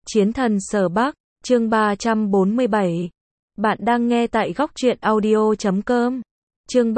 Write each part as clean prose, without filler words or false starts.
Chiến thần Sở Bắc, chương 347. Bạn đang nghe tại góc truyện audio.com. Chương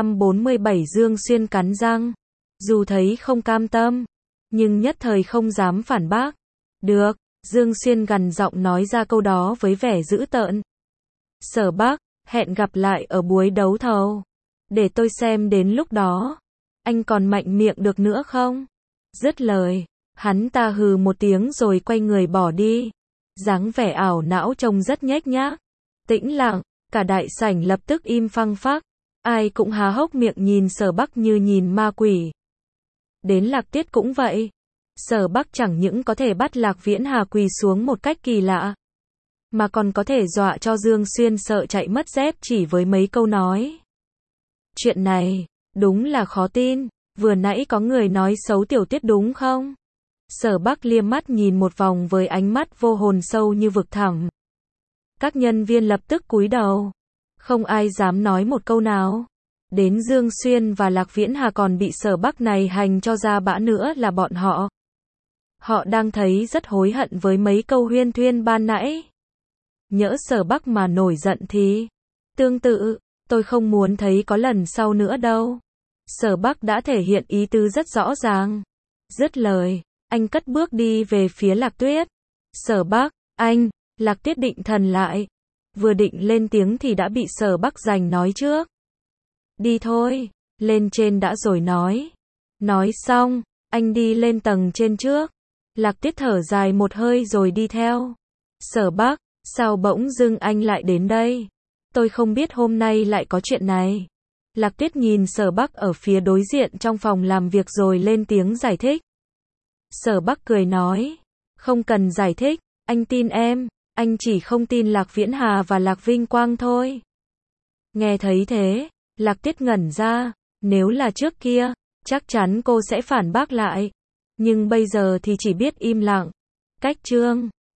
347 Dương Xuyên cắn răng. Dù thấy không cam tâm, nhưng nhất thời không dám phản bác. Được, Dương Xuyên gằn giọng nói ra câu đó với vẻ dữ tợn. Sở Bắc, hẹn gặp lại ở buổi đấu thầu. Để tôi xem đến lúc đó, anh còn mạnh miệng được nữa không? Dứt lời, hắn ta hừ một tiếng rồi quay người bỏ đi. Dáng vẻ ảo não trông rất nhếch nhác. Tĩnh lặng, cả đại sảnh lập tức im phăng phắc. Ai cũng há hốc miệng nhìn Sở Bắc như nhìn ma quỷ. Đến Lạc Tiết cũng vậy. Sở Bắc chẳng những có thể bắt Lạc Viễn Hà quỳ xuống một cách kỳ lạ, mà còn có thể dọa cho Dương Xuyên sợ chạy mất dép chỉ với mấy câu nói. Chuyện này, đúng là khó tin. Vừa nãy có người nói xấu Tiểu Tiết đúng không? Sở Bắc liếc mắt nhìn một vòng với ánh mắt vô hồn sâu như vực thẳm. Các nhân viên lập tức cúi đầu. Không ai dám nói một câu nào. Đến Dương Xuyên và Lạc Viễn Hà còn bị Sở Bắc này hành cho ra bã nữa là bọn họ. Họ đang thấy rất hối hận với mấy câu huyên thuyên ban nãy. Nhỡ Sở Bắc mà nổi giận thì... Tương tự, tôi không muốn thấy có lần sau nữa đâu. Sở Bắc đã thể hiện ý tứ rất rõ ràng. Dứt lời, anh cất bước đi về phía Lạc Tuyết. Sở Bắc, anh, Lạc Tuyết định thần lại. Vừa định lên tiếng thì đã bị Sở Bắc giành nói trước. Đi thôi, lên trên đã rồi nói. Nói xong, anh đi lên tầng trên trước. Lạc Tuyết thở dài một hơi rồi đi theo. Sở Bắc, sao bỗng dưng anh lại đến đây? Tôi không biết hôm nay lại có chuyện này. Lạc Tuyết nhìn Sở Bắc ở phía đối diện trong phòng làm việc rồi lên tiếng giải thích. Sở Bắc cười nói, không cần giải thích, anh tin em, anh chỉ không tin Lạc Viễn Hà và Lạc Vinh Quang thôi. Nghe thấy thế, Lạc Tuyết ngẩn ra, nếu là trước kia, chắc chắn cô sẽ phản bác lại. Nhưng bây giờ thì chỉ biết im lặng. Cách chương